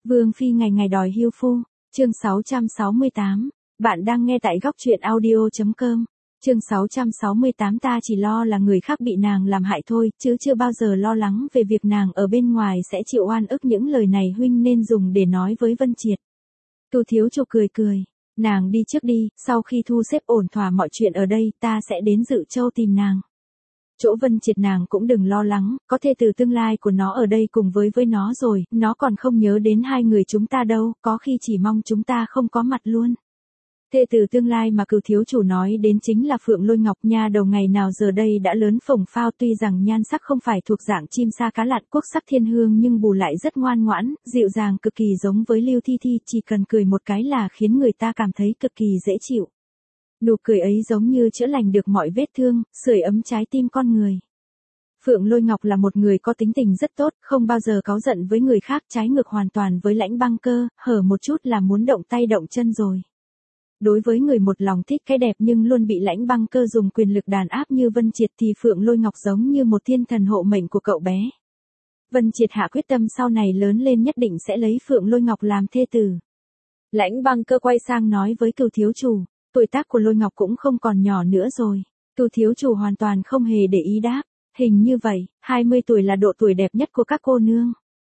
Vương phi ngày ngày đòi hưu phu, chương 668, bạn đang nghe tại góc truyện audio.com. Chương 668 ta chỉ lo là người khác bị nàng làm hại thôi, chứ chưa bao giờ lo lắng về việc nàng ở bên ngoài sẽ chịu oan ức. Những lời này huynh nên dùng để nói với Vân Triệt. Tu thiếu chủ cười cười, nàng đi trước đi, sau khi thu xếp ổn thỏa mọi chuyện ở đây ta sẽ đến Dự Châu tìm nàng. Chỗ Vân Triệt nàng cũng đừng lo lắng, có thê tử tương lai của nó ở đây cùng với nó rồi, nó còn không nhớ đến hai người chúng ta đâu, có khi chỉ mong chúng ta không có mặt luôn. Thê tử tương lai mà Cửu thiếu chủ nói đến chính là Phượng Lôi Ngọc nha đầu ngày nào giờ đây đã lớn phồng phao, tuy rằng nhan sắc không phải thuộc dạng chim sa cá lặn quốc sắc thiên hương nhưng bù lại rất ngoan ngoãn, dịu dàng cực kỳ giống với Lưu Thi Thi, chỉ cần cười một cái là khiến người ta cảm thấy cực kỳ dễ chịu. Nụ cười ấy giống như chữa lành được mọi vết thương, sưởi ấm trái tim con người. Phượng Lôi Ngọc là một người có tính tình rất tốt, không bao giờ cáu giận với người khác, trái ngược hoàn toàn với Lãnh Băng Cơ, hở một chút là muốn động tay động chân rồi. Đối với người một lòng thích cái đẹp nhưng luôn bị Lãnh Băng Cơ dùng quyền lực đàn áp như Vân Triệt thì Phượng Lôi Ngọc giống như một thiên thần hộ mệnh của cậu bé. Vân Triệt hạ quyết tâm sau này lớn lên nhất định sẽ lấy Phượng Lôi Ngọc làm thê tử. Lãnh Băng Cơ quay sang nói với Cửu thiếu chủ, tuổi tác của Lôi Ngọc cũng không còn nhỏ nữa rồi. Cửu thiếu chủ hoàn toàn không hề để ý đáp, hình như vậy, 20 tuổi là độ tuổi đẹp nhất của các cô nương.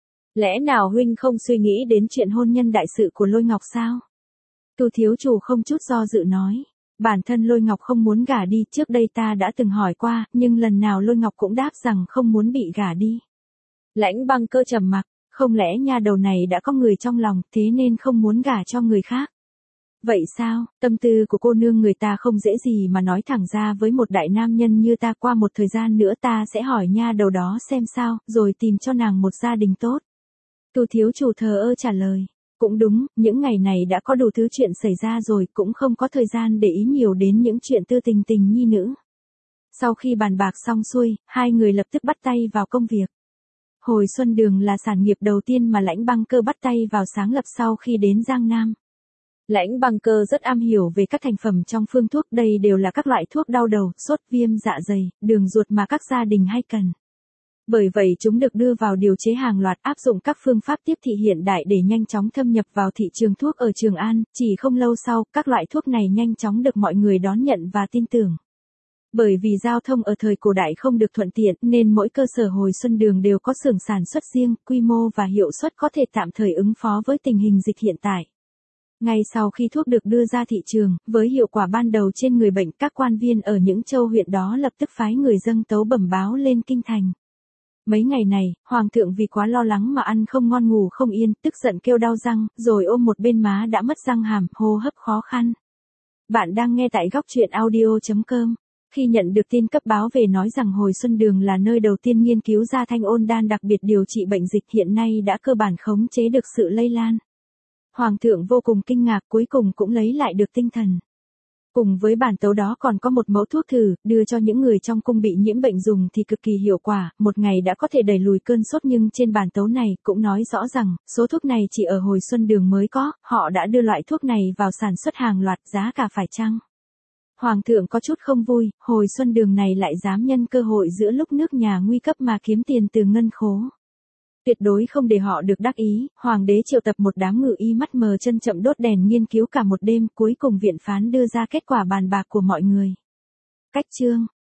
Lẽ nào huynh không suy nghĩ đến chuyện hôn nhân đại sự của Lôi Ngọc sao? Cửu thiếu chủ không chút do dự nói, bản thân Lôi Ngọc không muốn gả đi, trước đây ta đã từng hỏi qua, nhưng lần nào Lôi Ngọc cũng đáp rằng không muốn bị gả đi. Lãnh Băng Cơ trầm mặc, không lẽ nha đầu này đã có người trong lòng, thế nên không muốn gả cho người khác? Vậy sao, tâm tư của cô nương người ta không dễ gì mà nói thẳng ra với một đại nam nhân như ta, qua một thời gian nữa ta sẽ hỏi nha đầu đó xem sao, rồi tìm cho nàng một gia đình tốt. Cửu thiếu chủ thờ ơ trả lời, cũng đúng, những ngày này đã có đủ thứ chuyện xảy ra rồi, cũng không có thời gian để ý nhiều đến những chuyện tư tình tình nhi nữ. Sau khi bàn bạc xong xuôi, hai người lập tức bắt tay vào công việc. Hồi Xuân Đường là sản nghiệp đầu tiên mà Lãnh Băng Cơ bắt tay vào sáng lập sau khi đến Giang Nam. Lãnh Băng Cơ rất am hiểu về các thành phẩm trong phương thuốc, đây đều là các loại thuốc đau đầu, sốt, viêm dạ dày, đường ruột mà các gia đình hay cần. Bởi vậy chúng được đưa vào điều chế hàng loạt, áp dụng các phương pháp tiếp thị hiện đại để nhanh chóng thâm nhập vào thị trường thuốc ở Trường An, chỉ không lâu sau, các loại thuốc này nhanh chóng được mọi người đón nhận và tin tưởng. Bởi vì giao thông ở thời cổ đại không được thuận tiện nên mỗi cơ sở Hồi Xuân Đường đều có xưởng sản xuất riêng, quy mô và hiệu suất có thể tạm thời ứng phó với tình hình dịch hiện tại. Ngay sau khi thuốc được đưa ra thị trường, với hiệu quả ban đầu trên người bệnh, các quan viên ở những châu huyện đó lập tức phái người dâng tấu bẩm báo lên kinh thành. Mấy ngày này, Hoàng thượng vì quá lo lắng mà ăn không ngon ngủ không yên, tức giận kêu đau răng, rồi ôm một bên má đã mất răng hàm, hô hấp khó khăn. Bạn đang nghe tại góc truyện audio.com. Khi nhận được tin cấp báo về nói rằng Hồi Xuân Đường là nơi đầu tiên nghiên cứu ra thanh ôn đan đặc biệt điều trị bệnh dịch hiện nay đã cơ bản khống chế được sự lây lan. Hoàng thượng vô cùng kinh ngạc, cuối cùng cũng lấy lại được tinh thần. Cùng với bản tấu đó còn có một mẫu thuốc thử, đưa cho những người trong cung bị nhiễm bệnh dùng thì cực kỳ hiệu quả, một ngày đã có thể đẩy lùi cơn sốt, nhưng trên bản tấu này cũng nói rõ rằng, số thuốc này chỉ ở Hồi Xuân Đường mới có, họ đã đưa loại thuốc này vào sản xuất hàng loạt, giá cả phải chăng? Hoàng thượng có chút không vui, Hồi Xuân Đường này lại dám nhân cơ hội giữa lúc nước nhà nguy cấp mà kiếm tiền từ ngân khố. Tuyệt đối không để họ được đắc ý, hoàng đế triệu tập một đám ngự y mắt mờ chân chậm đốt đèn nghiên cứu cả một đêm, cuối cùng viện phán đưa ra kết quả bàn bạc của mọi người. Cách chương